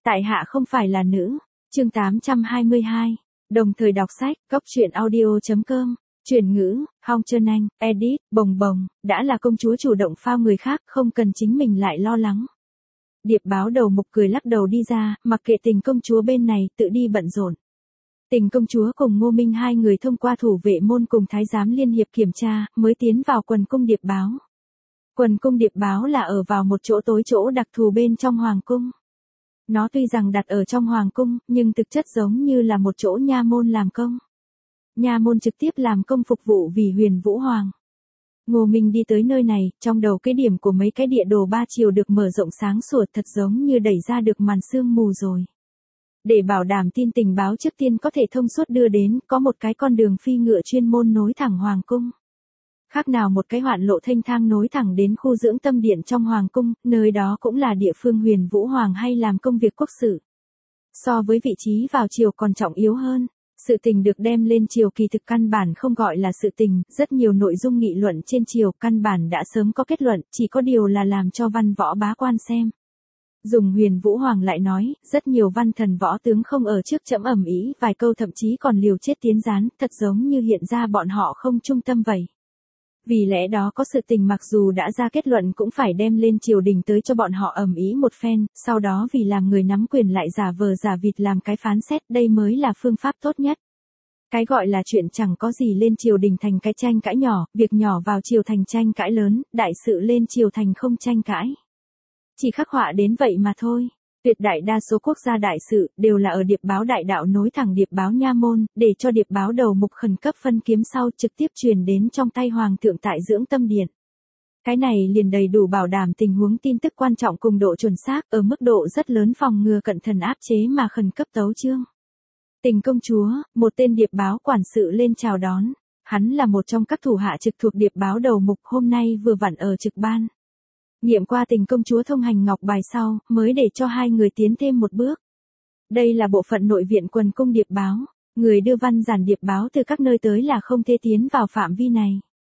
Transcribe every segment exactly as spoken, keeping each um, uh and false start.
Tại hạ không phải là nữ. Chương tám trăm hai mươi hai. Đồng thời đọc sách, góc truyện audio chấm com. Chuyển ngữ, Hong Trân Anh, edit, bồng bồng, đã là công chúa chủ động phao người khác, không cần chính mình lại lo lắng. Điệp báo đầu mục cười lắc đầu đi ra, mặc kệ Tình công chúa bên này, tự đi bận rộn. Tình công chúa cùng Ngô Minh hai người thông qua thủ vệ môn cùng thái giám liên hiệp kiểm tra, mới tiến vào quần cung điệp báo. Quần cung điệp báo là ở vào một chỗ tối chỗ đặc thù bên trong hoàng cung. Nó tuy rằng đặt ở trong hoàng cung, nhưng thực chất giống như là một chỗ nha môn làm công. Nha môn trực tiếp làm công phục vụ vì Huyền Vũ Hoàng. Ngô Minh đi tới nơi này, trong đầu cái điểm của mấy cái địa đồ ba chiều được mở rộng sáng sủa, thật giống như đẩy ra được màn sương mù rồi. Để bảo đảm tin tình báo trước tiên có thể thông suốt đưa đến, có một cái con đường phi ngựa chuyên môn nối thẳng hoàng cung. Khác nào một cái hoạn lộ thênh thang nối thẳng đến khu dưỡng tâm điện trong hoàng cung, nơi đó cũng là địa phương Huyền Vũ Hoàng hay làm công việc quốc sự. So với vị trí vào triều còn trọng yếu hơn, sự tình được đem lên triều kỳ thực căn bản không gọi là sự tình, rất nhiều nội dung nghị luận trên triều căn bản đã sớm có kết luận, chỉ có điều là làm cho văn võ bá quan xem. Dùng Huyền Vũ Hoàng lại nói, rất nhiều văn thần võ tướng không ở trước chẫm ầm ĩ vài câu, thậm chí còn liều chết tiến gián, thật giống như hiện ra bọn họ không trung tâm vậy. Vì lẽ đó có sự tình mặc dù đã ra kết luận cũng phải đem lên triều đình tới cho bọn họ ầm ĩ một phen, sau đó vì làm người nắm quyền lại giả vờ giả vịt làm cái phán xét, đây mới là phương pháp tốt nhất. Cái gọi là chuyện chẳng có gì lên triều đình thành cái tranh cãi nhỏ, việc nhỏ vào triều thành tranh cãi lớn, đại sự lên triều thành không tranh cãi. Chỉ khắc họa đến vậy mà thôi. Tuyệt đại đa số quốc gia đại sự đều là ở điệp báo đại đạo nối thẳng điệp báo nha môn, để cho điệp báo đầu mục khẩn cấp phân kiếm sau trực tiếp truyền đến trong tay hoàng thượng tại dưỡng tâm điện. Cái này liền đầy đủ bảo đảm tình huống tin tức quan trọng cùng độ chuẩn xác, ở mức độ rất lớn phòng ngừa cận thần áp chế mà khẩn cấp tấu chương. Tình công chúa, một tên điệp báo quản sự lên chào đón. Hắn là một trong các thủ hạ trực thuộc điệp báo đầu mục, hôm nay vừa vặn ở trực ban. Nghiệm qua Tình công chúa thông hành ngọc bài sau, mới để cho hai người tiến thêm một bước. Đây là bộ phận nội viện quần cung điệp báo, người đưa văn giản điệp báo từ các nơi tới là không thể tiến vào phạm vi này.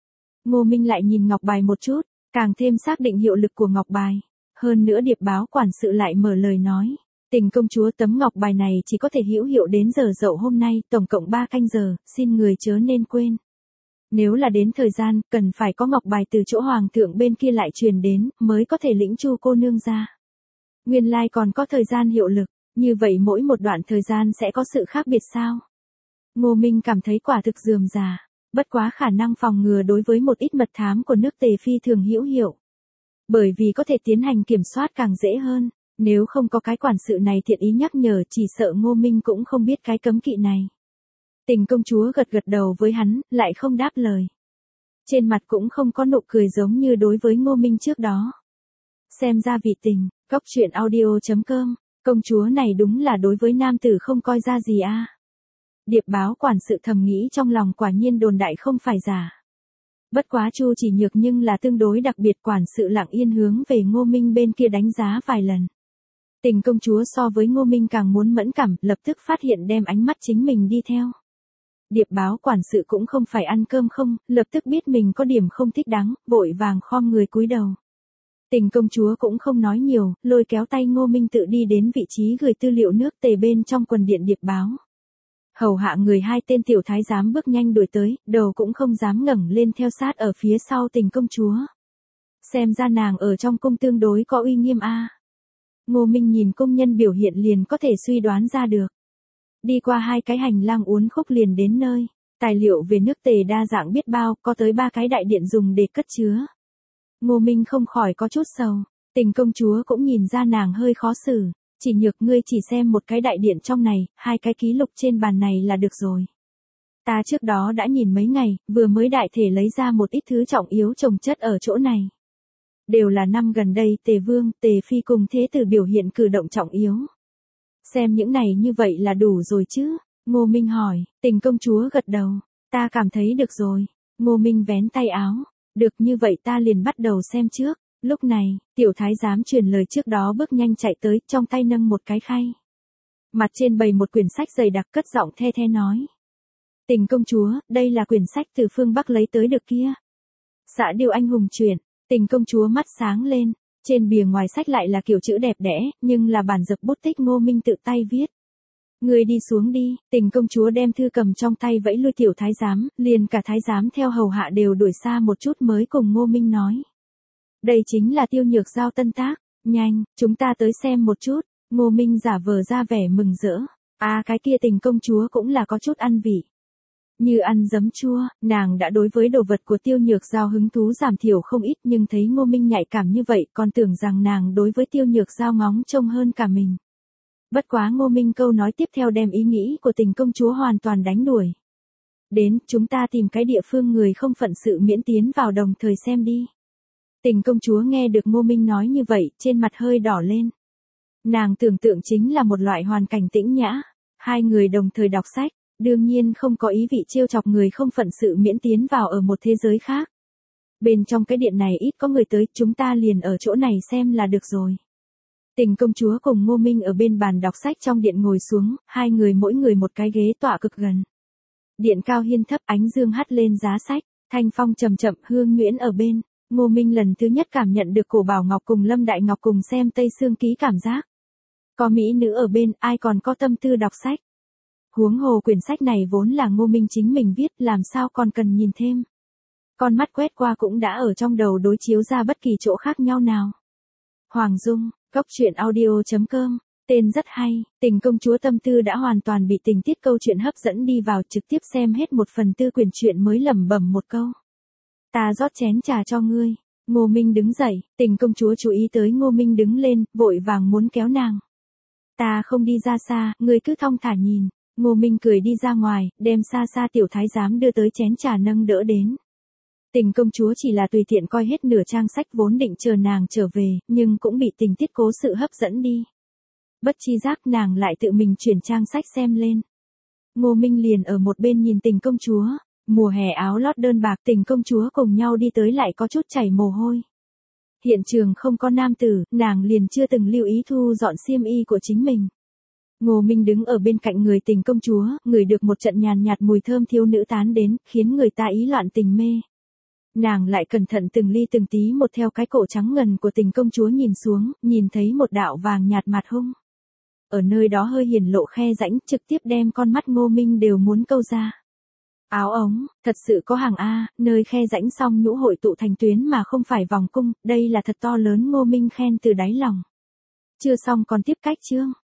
Ngô Minh lại nhìn ngọc bài một chút, càng thêm xác định hiệu lực của ngọc bài. Hơn nữa điệp báo quản sự lại mở lời nói, Tình công chúa tấm ngọc bài này chỉ có thể hữu hiệu đến giờ dậu hôm nay, tổng cộng ba canh giờ, xin người chớ nên quên. Nếu là đến thời gian, cần phải có ngọc bài từ chỗ hoàng thượng bên kia lại truyền đến, mới có thể lĩnh Chu cô nương ra. Nguyên lai còn có thời gian hiệu lực, như vậy mỗi một đoạn thời gian sẽ có sự khác biệt sao? Ngô Minh cảm thấy quả thực rườm rà, bất quá khả năng phòng ngừa đối với một ít mật thám của nước Tề phi thường hữu hiệu. Bởi vì có thể tiến hành kiểm soát càng dễ hơn, nếu không có cái quản sự này thiện ý nhắc nhở chỉ sợ Ngô Minh cũng không biết cái cấm kỵ này. Tình công chúa gật gật đầu với hắn, lại không đáp lời. Trên mặt cũng không có nụ cười giống như đối với Ngô Minh trước đó. Xem ra vị Tình, góc truyện audio chấm com, công chúa này đúng là đối với nam tử không coi ra gì a. À. Điệp báo quản sự thầm nghĩ trong lòng, quả nhiên đồn đại không phải giả. Bất quá Chu Chỉ Nhược nhưng là tương đối đặc biệt, quản sự lặng yên hướng về Ngô Minh bên kia đánh giá vài lần. Tình công chúa so với Ngô Minh càng muốn mẫn cảm, lập tức phát hiện đem ánh mắt chính mình đi theo. Điệp báo quản sự cũng không phải ăn cơm không, lập tức biết mình có điểm không thích đáng, vội vàng khom người cúi đầu. Tình công chúa cũng không nói nhiều, lôi kéo tay Ngô Minh tự đi đến vị trí gửi tư liệu nước Tề bên trong quần điện điệp báo. Hầu hạ người hai tên tiểu thái giám bước nhanh đuổi tới, đầu cũng không dám ngẩng lên theo sát ở phía sau Tình công chúa. Xem ra nàng ở trong cung tương đối có uy nghiêm a. À. Ngô Minh nhìn công nhân biểu hiện liền có thể suy đoán ra được. Đi qua hai cái hành lang uốn khúc liền đến nơi, tài liệu về nước Tề đa dạng biết bao, có tới ba cái đại điện dùng để cất chứa. Ngô Minh không khỏi có chút sầu, Tình công chúa cũng nhìn ra nàng hơi khó xử, Chỉ Nhược ngươi chỉ xem một cái đại điện trong này, hai cái ký lục trên bàn này là được rồi. Ta trước đó đã nhìn mấy ngày, vừa mới đại thể lấy ra một ít thứ trọng yếu chồng chất ở chỗ này. Đều là năm gần đây Tề Vương, Tề Phi cùng thế tử biểu hiện cử động trọng yếu. Xem những này như vậy là đủ rồi chứ? Ngô Minh hỏi. Tình công chúa gật đầu. Ta cảm thấy được rồi. Ngô Minh vén tay áo. Được, như vậy ta liền bắt đầu xem trước. Lúc này, tiểu thái giám truyền lời trước đó bước nhanh chạy tới, trong tay nâng một cái khay. Mặt trên bày một quyển sách dày đặc, cất giọng the the nói. Tình công chúa, đây là quyển sách từ phương Bắc lấy tới được kia. Xã Điêu Anh hùng truyện. Tình công chúa mắt sáng lên. Trên bìa ngoài sách lại là kiểu chữ đẹp đẽ, nhưng là bản dập bút tích Ngô Minh tự tay viết. Người đi xuống đi, Tình công chúa đem thư cầm trong tay vẫy lui tiểu thái giám, liền cả thái giám theo hầu hạ đều đuổi xa một chút mới cùng Ngô Minh nói. Đây chính là Tiêu Nhược Giao tân tác, nhanh, chúng ta tới xem một chút. Ngô Minh giả vờ ra vẻ mừng rỡ. À cái kia Tình công chúa cũng là có chút ăn vị. Như ăn giấm chua, nàng đã đối với đồ vật của Tiêu Nhược Giao hứng thú giảm thiểu không ít, nhưng thấy Ngô Minh nhạy cảm như vậy còn tưởng rằng nàng đối với Tiêu Nhược Giao ngóng trông hơn cả mình. Bất quá Ngô Minh câu nói tiếp theo đem ý nghĩ của Tình công chúa hoàn toàn đánh đuổi. Đến, chúng ta tìm cái địa phương người không phận sự miễn tiến vào đồng thời xem đi. Tình công chúa nghe được Ngô Minh nói như vậy, trên mặt hơi đỏ lên. Nàng tưởng tượng chính là một loại hoàn cảnh tĩnh nhã, hai người đồng thời đọc sách, đương nhiên không có ý vị trêu chọc người không phận sự miễn tiến vào ở một thế giới khác. Bên trong cái điện này ít có người tới, chúng ta liền ở chỗ này xem là được rồi. Tình công chúa cùng Ngô Minh ở bên bàn đọc sách trong điện ngồi xuống, hai người mỗi người một cái ghế tọa cực gần. Điện cao hiên thấp, ánh dương hắt lên giá sách, thanh phong chậm chậm, hương nhuyễn ở bên. Ngô Minh lần thứ nhất cảm nhận được Cổ Bảo Ngọc cùng Lâm Đại Ngọc cùng xem Tây Sương Ký cảm giác. Có mỹ nữ ở bên, ai còn có tâm tư đọc sách. Huống hồ quyển sách này vốn là Ngô Minh chính mình viết, làm sao còn cần nhìn thêm. Con mắt quét qua cũng đã ở trong đầu đối chiếu ra bất kỳ chỗ khác nhau nào. Hoàng Dung, Cốc truyện audio chấm com, tên rất hay, Tình công chúa tâm tư đã hoàn toàn bị tình tiết câu chuyện hấp dẫn đi vào, trực tiếp xem hết một phần tư quyển truyện mới lẩm bẩm một câu. Ta rót chén trà cho ngươi. Ngô Minh đứng dậy, Tình công chúa chú ý tới Ngô Minh đứng lên, vội vàng muốn kéo nàng. Ta không đi ra xa, ngươi cứ thong thả nhìn. Ngô Minh cười đi ra ngoài, đem xa xa tiểu thái giám đưa tới chén trà nâng đỡ đến. Tình công chúa chỉ là tùy tiện coi hết nửa trang sách vốn định chờ nàng trở về, nhưng cũng bị tình tiết cố sự hấp dẫn đi. Bất chi giác nàng lại tự mình chuyển trang sách xem lên. Ngô Minh liền ở một bên nhìn Tình công chúa. Mùa hè áo lót đơn bạc, Tình công chúa cùng nhau đi tới lại có chút chảy mồ hôi. Hiện trường không có nam tử, nàng liền chưa từng lưu ý thu dọn xiêm y của chính mình. Ngô Minh đứng ở bên cạnh người Tình công chúa, ngửi được một trận nhàn nhạt mùi thơm thiếu nữ tán đến, khiến người ta ý loạn tình mê. Nàng lại cẩn thận từng ly từng tí một theo cái cổ trắng ngần của Tình công chúa nhìn xuống, nhìn thấy một đạo vàng nhạt mặt hung. Ở nơi đó hơi hiển lộ khe rãnh, trực tiếp đem con mắt Ngô Minh đều muốn câu ra. Áo ống, thật sự có hàng A, nơi khe rãnh song nhũ hội tụ thành tuyến mà không phải vòng cung, đây là thật to lớn. Ngô Minh khen từ đáy lòng. Chưa xong còn tiếp cách chương.